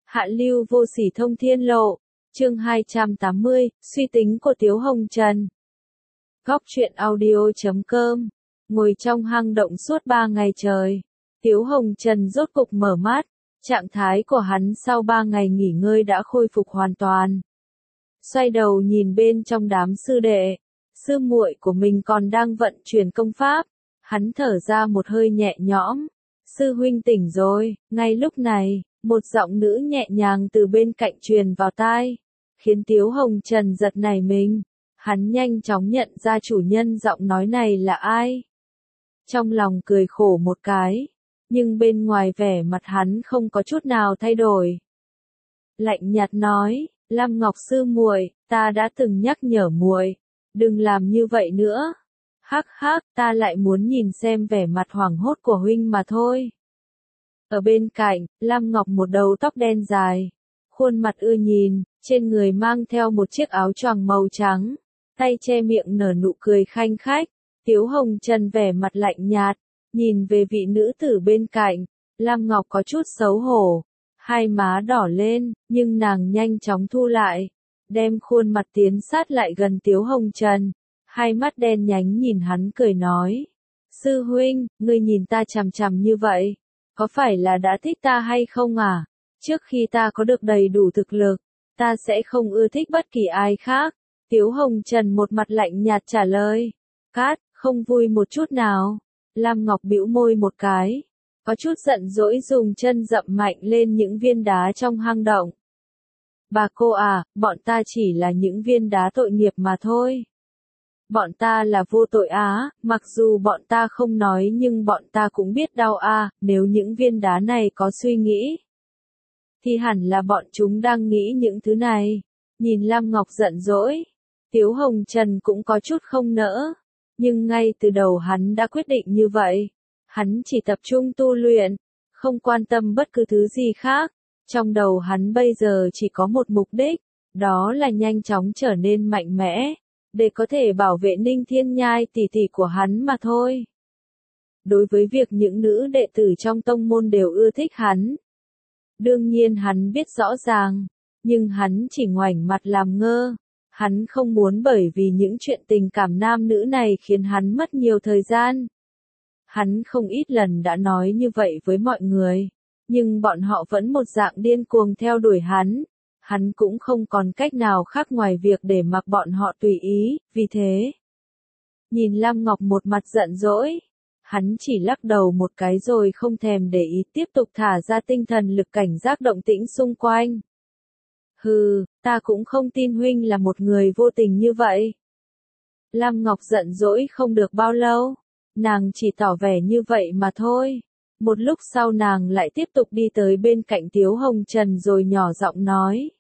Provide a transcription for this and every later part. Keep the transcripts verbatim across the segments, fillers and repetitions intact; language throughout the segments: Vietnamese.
Hạ lưu vô sỉ thông thiên lộ, chương hai trăm tám mươi, suy tính của Tiếu Hồng Trần. Góc truyện audio chấm com. Ngồi trong hang động suốt ba ngày trời, Tiếu Hồng Trần rốt cục mở mắt, trạng thái của hắn sau ba ngày nghỉ ngơi đã khôi phục hoàn toàn. Xoay đầu nhìn bên trong đám sư đệ, sư muội của mình còn đang vận chuyển công pháp, hắn thở ra một hơi nhẹ nhõm. Sư huynh tỉnh rồi. Ngay lúc này, một giọng nữ nhẹ nhàng từ bên cạnh truyền vào tai, khiến Tiếu Hồng Trần giật nảy mình. Hắn nhanh chóng nhận ra chủ nhân giọng nói này là ai. Trong lòng cười khổ một cái, nhưng bên ngoài vẻ mặt hắn không có chút nào thay đổi. Lạnh nhạt nói, Lam Ngọc sư muội, ta đã từng nhắc nhở muội, đừng làm như vậy nữa. Hắc hắc, ta lại muốn nhìn xem vẻ mặt hoảng hốt của huynh mà thôi. Ở bên cạnh, Lam Ngọc một đầu tóc đen dài, khuôn mặt ưa nhìn, trên người mang theo một chiếc áo choàng màu trắng, tay che miệng nở nụ cười khanh khách. Tiếu Hồng Trần vẻ mặt lạnh nhạt, nhìn về vị nữ tử bên cạnh, Lam Ngọc có chút xấu hổ, hai má đỏ lên, nhưng nàng nhanh chóng thu lại, đem khuôn mặt tiến sát lại gần Tiếu Hồng Trần, hai mắt đen nhánh nhìn hắn cười nói. Sư huynh, ngươi nhìn ta chằm chằm như vậy, có phải là đã thích ta hay không à? Trước khi ta có được đầy đủ thực lực, ta sẽ không ưa thích bất kỳ ai khác. Tiếu Hồng Trần một mặt lạnh nhạt trả lời. Cát, không vui một chút nào. Lam Ngọc bĩu môi một cái, có chút giận dỗi dùng chân dậm mạnh lên những viên đá trong hang động. Bà cô à, bọn ta chỉ là những viên đá tội nghiệp mà thôi. Bọn ta là vô tội á, mặc dù bọn ta không nói nhưng bọn ta cũng biết đau a, nếu những viên đá này có suy nghĩ, thì hẳn là bọn chúng đang nghĩ những thứ này. Nhìn Lam Ngọc giận dỗi, Tiếu Hồng Trần cũng có chút không nỡ, nhưng ngay từ đầu hắn đã quyết định như vậy. Hắn chỉ tập trung tu luyện, không quan tâm bất cứ thứ gì khác. Trong đầu hắn bây giờ chỉ có một mục đích, đó là nhanh chóng trở nên mạnh mẽ, để có thể bảo vệ Ninh Thiên Nhai tỷ tỷ của hắn mà thôi. Đối với việc những nữ đệ tử trong tông môn đều ưa thích hắn, đương nhiên hắn biết rõ ràng, nhưng hắn chỉ ngoảnh mặt làm ngơ. Hắn không muốn bởi vì những chuyện tình cảm nam nữ này khiến hắn mất nhiều thời gian. Hắn không ít lần đã nói như vậy với mọi người, nhưng bọn họ vẫn một dạng điên cuồng theo đuổi hắn. Hắn cũng không còn cách nào khác ngoài việc để mặc bọn họ tùy ý, vì thế. Nhìn Lam Ngọc một mặt giận dỗi, hắn chỉ lắc đầu một cái rồi không thèm để ý, tiếp tục thả ra tinh thần lực cảnh giác động tĩnh xung quanh. Hừ, ta cũng không tin huynh là một người vô tình như vậy. Lam Ngọc giận dỗi không được bao lâu, nàng chỉ tỏ vẻ như vậy mà thôi. Một lúc sau nàng lại tiếp tục đi tới bên cạnh Tiếu Hồng Trần rồi nhỏ giọng nói.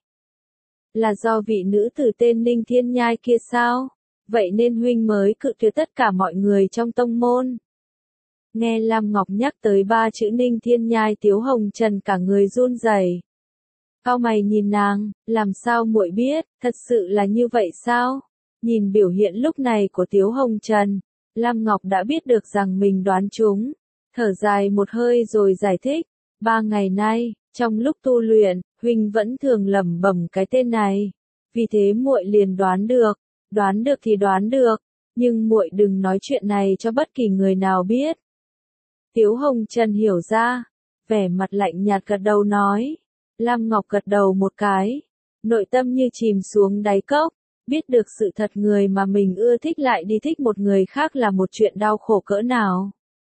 Là do vị nữ tử tên Ninh Thiên Nhai kia sao? Vậy nên huynh mới cự tuyệt tất cả mọi người trong tông môn. Nghe Lam Ngọc nhắc tới ba chữ Ninh Thiên Nhai, Tiếu Hồng Trần cả người run rẩy. Cau mày nhìn nàng, làm sao muội biết, thật sự là như vậy sao? Nhìn biểu hiện lúc này của Tiếu Hồng Trần, Lam Ngọc đã biết được rằng mình đoán trúng. Thở dài một hơi rồi giải thích, ba ngày nay, trong lúc tu luyện, huynh vẫn thường lẩm bẩm cái tên này, vì thế muội liền đoán được, đoán được thì đoán được, nhưng muội đừng nói chuyện này cho bất kỳ người nào biết. Tiếu Hồng Trần hiểu ra, vẻ mặt lạnh nhạt gật đầu nói. Lam Ngọc gật đầu một cái, nội tâm như chìm xuống đáy cốc, biết được sự thật người mà mình ưa thích lại đi thích một người khác là một chuyện đau khổ cỡ nào.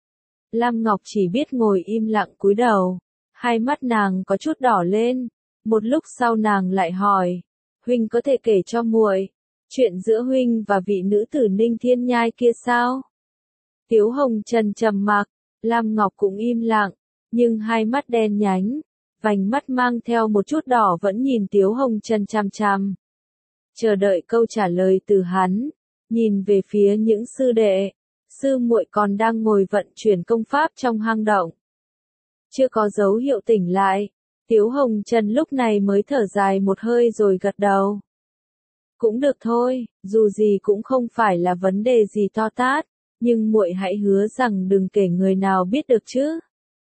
Lam Ngọc chỉ biết ngồi im lặng cúi đầu, hai mắt nàng có chút đỏ lên, một lúc sau nàng lại hỏi, huynh có thể kể cho muội chuyện giữa huynh và vị nữ tử Ninh Thiên Nhai kia sao? Tiếu Hồng Trần trầm mặc, Lam Ngọc cũng im lặng, nhưng hai mắt đen nhánh, vành mắt mang theo một chút đỏ vẫn nhìn Tiếu Hồng Trần chằm chằm. Chờ đợi câu trả lời từ hắn, nhìn về phía những sư đệ. Sư muội còn đang ngồi vận chuyển công pháp trong hang động, chưa có dấu hiệu tỉnh lại. Tiếu Hồng Trần lúc này mới thở dài một hơi rồi gật đầu. Cũng được thôi, dù gì cũng không phải là vấn đề gì to tát, nhưng muội hãy hứa rằng đừng kể người nào biết được chứ.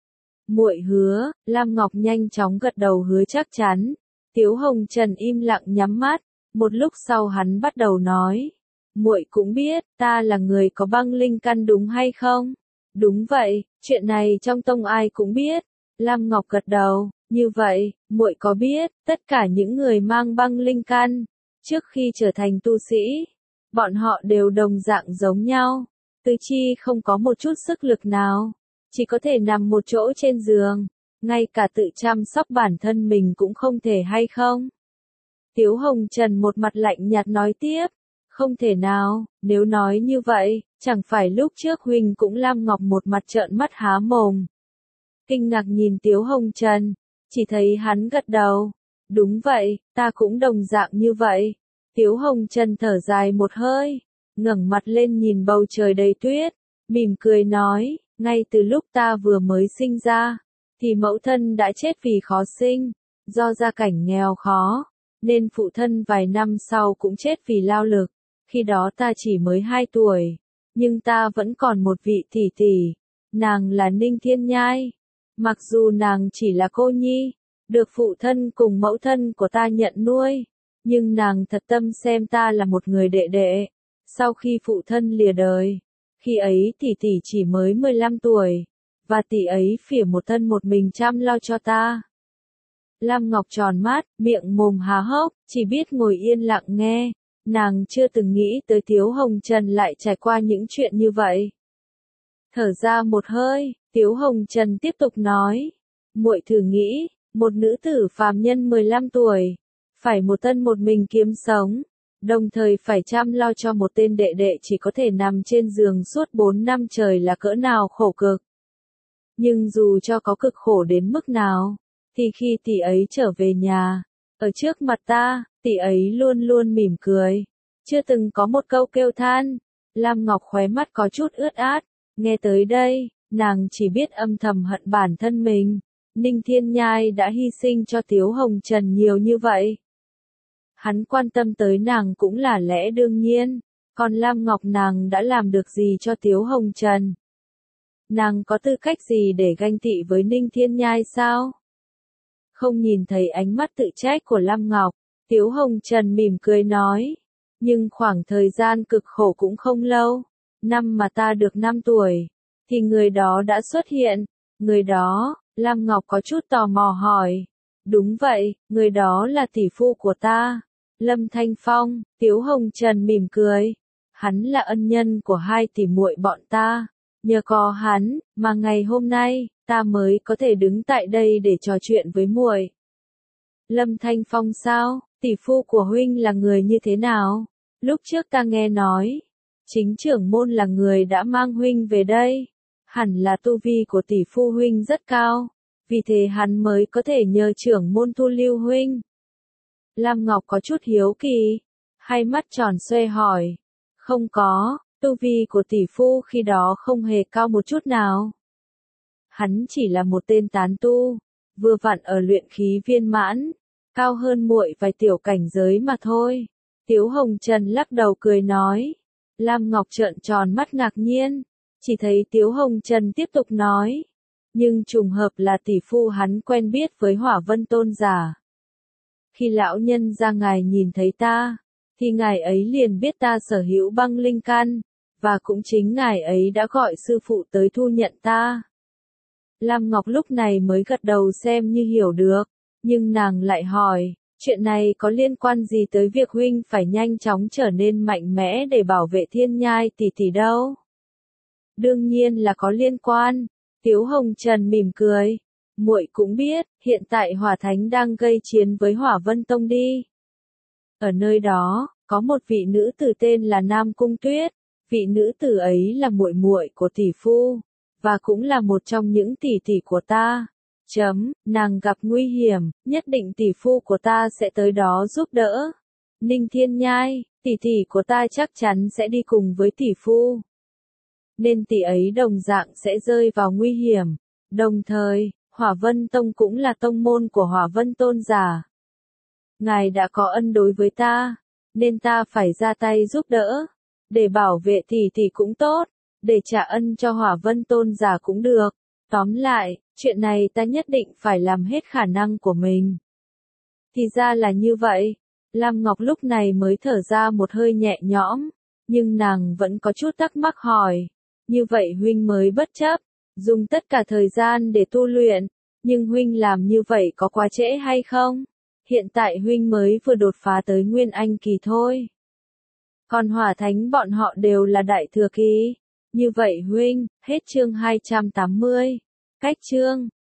Muội hứa, Lam Ngọc nhanh chóng gật đầu hứa chắc chắn. Tiếu Hồng Trần im lặng nhắm mắt, một lúc sau hắn bắt đầu nói. Muội cũng biết, ta là người có băng linh căn đúng hay không? Đúng vậy, chuyện này trong tông ai cũng biết. Lam Ngọc gật đầu, như vậy, muội có biết, tất cả những người mang băng linh căn, trước khi trở thành tu sĩ, bọn họ đều đồng dạng giống nhau, tứ chi không có một chút sức lực nào, chỉ có thể nằm một chỗ trên giường, ngay cả tự chăm sóc bản thân mình cũng không thể hay không? Tiếu Hồng Trần một mặt lạnh nhạt nói tiếp, không thể nào, nếu nói như vậy, chẳng phải lúc trước huynh cũng Lam Ngọc một mặt trợn mắt há mồm. Kinh ngạc nhìn Tiếu Hồng Trần, chỉ thấy hắn gật đầu. Đúng vậy, ta cũng đồng dạng như vậy. Tiếu Hồng Trần thở dài một hơi, ngẩng mặt lên nhìn bầu trời đầy tuyết, mỉm cười nói, ngay từ lúc ta vừa mới sinh ra, thì mẫu thân đã chết vì khó sinh, do gia cảnh nghèo khó, nên phụ thân vài năm sau cũng chết vì lao lực. Khi đó ta chỉ mới hai tuổi, nhưng ta vẫn còn một vị tỷ tỷ, nàng là Ninh Thiên Nhai. Mặc dù nàng chỉ là cô nhi, được phụ thân cùng mẫu thân của ta nhận nuôi, nhưng nàng thật tâm xem ta là một người đệ đệ. Sau khi phụ thân lìa đời, khi ấy tỷ tỷ chỉ mới mười lăm tuổi, và tỷ ấy phỉa một thân một mình chăm lo cho ta. Lam Ngọc tròn mắt, miệng mồm há hốc, chỉ biết ngồi yên lặng nghe, nàng chưa từng nghĩ tới Tiếu Hồng Trần lại trải qua những chuyện như vậy. Thở ra một hơi, Tiếu Hồng Trần tiếp tục nói, muội thử nghĩ, một nữ tử phàm nhân mười lăm tuổi, phải một thân một mình kiếm sống, đồng thời phải chăm lo cho một tên đệ đệ chỉ có thể nằm trên giường suốt bốn năm trời là cỡ nào khổ cực. Nhưng dù cho có cực khổ đến mức nào, thì khi tỷ ấy trở về nhà, ở trước mặt ta, tỷ ấy luôn luôn mỉm cười, chưa từng có một câu kêu than. Lam Ngọc khóe mắt có chút ướt át, nghe tới đây, nàng chỉ biết âm thầm hận bản thân mình. Ninh Thiên Nhai đã hy sinh cho Tiếu Hồng Trần nhiều như vậy. Hắn quan tâm tới nàng cũng là lẽ đương nhiên, còn Lam Ngọc nàng đã làm được gì cho Tiếu Hồng Trần? Nàng có tư cách gì để ganh tị với Ninh Thiên Nhai sao? Không nhìn thấy ánh mắt tự trách của Lam Ngọc, Tiếu Hồng Trần mỉm cười nói, nhưng khoảng thời gian cực khổ cũng không lâu, năm mà ta được năm tuổi, thì người đó đã xuất hiện, người đó, Lam Ngọc có chút tò mò hỏi, đúng vậy, người đó là tỷ phu của ta, Lâm Thanh Phong. Tiếu Hồng Trần mỉm cười, hắn là ân nhân của hai tỷ muội bọn ta, nhờ có hắn, mà ngày hôm nay, ta mới có thể đứng tại đây để trò chuyện với muội. Lâm Thanh Phong sao, tỷ phu của huynh là người như thế nào? Lúc trước ta nghe nói, chính trưởng môn là người đã mang huynh về đây, hẳn là tu vi của tỷ phu huynh rất cao, vì thế hắn mới có thể nhờ trưởng môn thu lưu huynh. Lam Ngọc có chút hiếu kỳ, hai mắt tròn xoe hỏi, không có, tu vi của tỷ phu khi đó không hề cao một chút nào. Hắn chỉ là một tên tán tu, vừa vặn ở luyện khí viên mãn, cao hơn muội vài tiểu cảnh giới mà thôi. Tiếu Hồng Trần lắc đầu cười nói. Lam Ngọc trợn tròn mắt ngạc nhiên, chỉ thấy Tiếu Hồng Trần tiếp tục nói, nhưng trùng hợp là tỷ phu hắn quen biết với Hỏa Vân Tôn giả. Khi lão nhân ra ngài nhìn thấy ta, thì ngài ấy liền biết ta sở hữu băng linh căn, và cũng chính ngài ấy đã gọi sư phụ tới thu nhận ta. Lam Ngọc lúc này mới gật đầu xem như hiểu được, nhưng nàng lại hỏi, chuyện này có liên quan gì tới việc huynh phải nhanh chóng trở nên mạnh mẽ để bảo vệ Thiên Nhai tỷ tỷ đâu? Đương nhiên là có liên quan, Tiếu Hồng Trần mỉm cười, muội cũng biết, hiện tại Hỏa Thánh đang gây chiến với Hỏa Vân Tông đi. Ở nơi đó, có một vị nữ tử tên là Nam Cung Tuyết, vị nữ tử ấy là muội muội của tỷ phu, và cũng là một trong những tỷ tỷ của ta. Chấm, nàng gặp nguy hiểm, nhất định tỷ phu của ta sẽ tới đó giúp đỡ. Ninh Thiên Nhai, tỷ tỷ của ta chắc chắn sẽ đi cùng với tỷ phu. Nên tỷ ấy đồng dạng sẽ rơi vào nguy hiểm. Đồng thời, Hỏa Vân Tông cũng là tông môn của Hỏa Vân Tôn giả. Ngài đã có ân đối với ta, nên ta phải ra tay giúp đỡ. Để bảo vệ tỷ tỷ cũng tốt, để trả ân cho Hỏa Vân Tôn giả cũng được. Tóm lại, Chuyện này ta nhất định phải làm hết khả năng của mình. Thì ra là như vậy. Lam Ngọc lúc này mới thở ra một hơi nhẹ nhõm, nhưng nàng vẫn có chút thắc mắc hỏi. Như vậy huynh mới bất chấp, dùng tất cả thời gian để tu luyện, nhưng huynh làm như vậy có quá trễ hay không? Hiện tại huynh mới vừa đột phá tới Nguyên Anh kỳ thôi. Còn Hỏa Thánh bọn họ đều là đại thừa kỳ. Như vậy huynh, hết chương hai trăm tám mươi. Cách chương